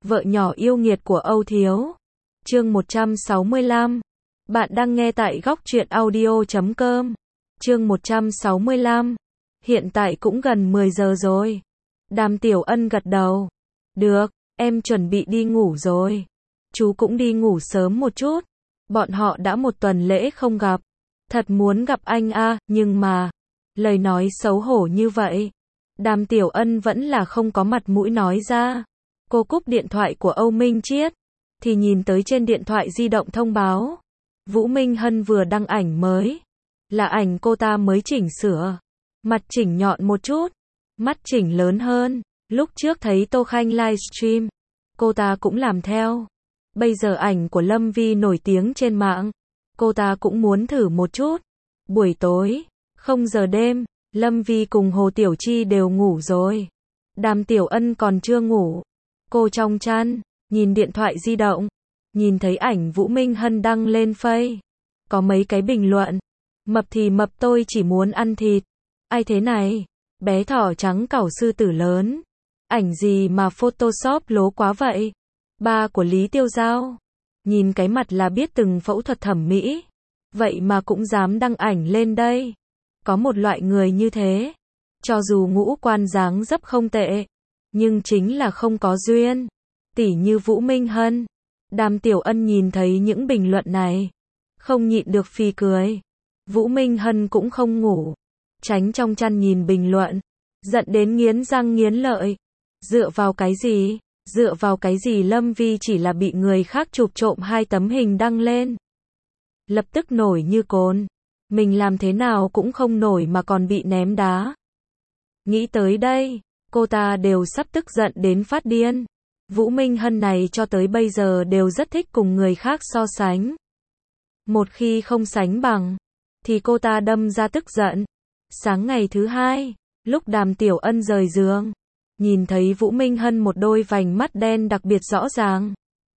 Vợ nhỏ yêu nghiệt của Âu Thiếu. Chương 165. Bạn đang nghe tại góc truyện audio.com. Chương 165. Hiện tại cũng gần 10 giờ rồi. Đàm Tiểu Ân gật đầu. Được, em chuẩn bị đi ngủ rồi. Chú cũng đi ngủ sớm một chút. Bọn họ đã một tuần lễ không gặp. Thật muốn gặp anh a, nhưng mà, lời nói xấu hổ như vậy. Đàm Tiểu Ân vẫn là không có mặt mũi nói ra. Cô cúp điện thoại của Âu Minh Chiết, thì nhìn tới trên điện thoại di động thông báo. Vũ Minh Hân vừa đăng ảnh mới. Là ảnh cô ta mới chỉnh sửa. Mặt chỉnh nhọn một chút, mắt chỉnh lớn hơn. Lúc trước thấy Tô Khanh livestream, cô ta cũng làm theo. Bây giờ ảnh của Lâm Vi nổi tiếng trên mạng, cô ta cũng muốn thử một chút. Buổi tối, 0 giờ đêm, Lâm Vi cùng Hồ Tiểu Chi đều ngủ rồi. Đàm Tiểu Ân còn chưa ngủ. Cô trong chăn, nhìn điện thoại di động, nhìn thấy ảnh Vũ Minh Hân đăng lên Face. Có mấy cái bình luận. Mập thì mập, tôi chỉ muốn ăn thịt. Ai thế này? Bé thỏ trắng cẩu sư tử lớn. Ảnh gì mà Photoshop lố quá vậy? Ba của Lý Tiêu Giao. Nhìn cái mặt là biết từng phẫu thuật thẩm mỹ. Vậy mà cũng dám đăng ảnh lên đây. Có một loại người như thế. Cho dù ngũ quan dáng dấp không tệ, nhưng chính là không có duyên. Tỉ như Vũ Minh Hân. Đàm Tiểu Ân nhìn thấy những bình luận này, không nhịn được phì cười. Vũ Minh Hân cũng không ngủ, tránh trong chăn nhìn bình luận, giận đến nghiến răng nghiến lợi. Dựa vào cái gì? Dựa vào cái gì Lâm Vi chỉ là bị người khác chụp trộm 2 tấm hình đăng lên? Lập tức nổi như cồn. Mình làm thế nào cũng không nổi mà còn bị ném đá. Nghĩ tới đây, cô ta đều sắp tức giận đến phát điên. Vũ Minh Hân này cho tới bây giờ đều rất thích cùng người khác so sánh. Một khi không sánh bằng, thì cô ta đâm ra tức giận. Sáng ngày thứ hai, lúc Đàm Tiểu Ân rời giường, nhìn thấy Vũ Minh Hân một đôi vành mắt đen đặc biệt rõ ràng.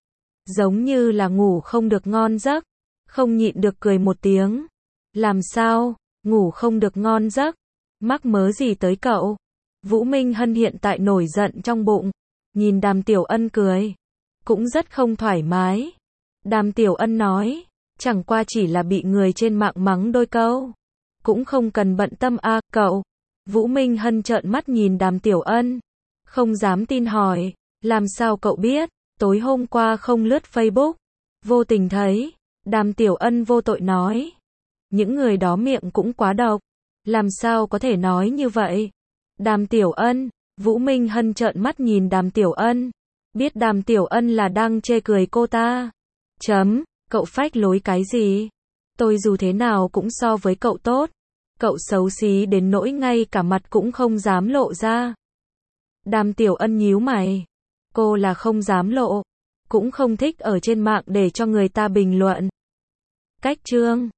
Giống như là ngủ không được ngon giấc, không nhịn được cười một tiếng. Làm sao, ngủ không được ngon giấc? Mắc mớ gì tới cậu? Vũ Minh Hân hiện tại nổi giận trong bụng. Nhìn Đàm Tiểu Ân cười, cũng rất không thoải mái. Đàm Tiểu Ân nói, chẳng qua chỉ là bị người trên mạng mắng đôi câu. Cũng không cần bận tâm a, cậu. Vũ Minh Hân trợn mắt nhìn Đàm Tiểu Ân, không dám tin hỏi, làm sao cậu biết? Tối hôm qua không lướt Facebook, vô tình thấy. Đàm Tiểu Ân vô tội nói, những người đó miệng cũng quá độc, làm sao có thể nói như vậy? Đàm Tiểu Ân. Vũ Minh Hân trợn mắt nhìn Đàm Tiểu Ân, biết Đàm Tiểu Ân là đang chê cười cô ta. Cậu phách lối cái gì? Tôi dù thế nào cũng so với cậu tốt. Cậu xấu xí đến nỗi ngay cả mặt cũng không dám lộ ra. Đàm Tiểu Ân nhíu mày. Cô là không dám lộ, cũng không thích ở trên mạng để cho người ta bình luận. Cách chương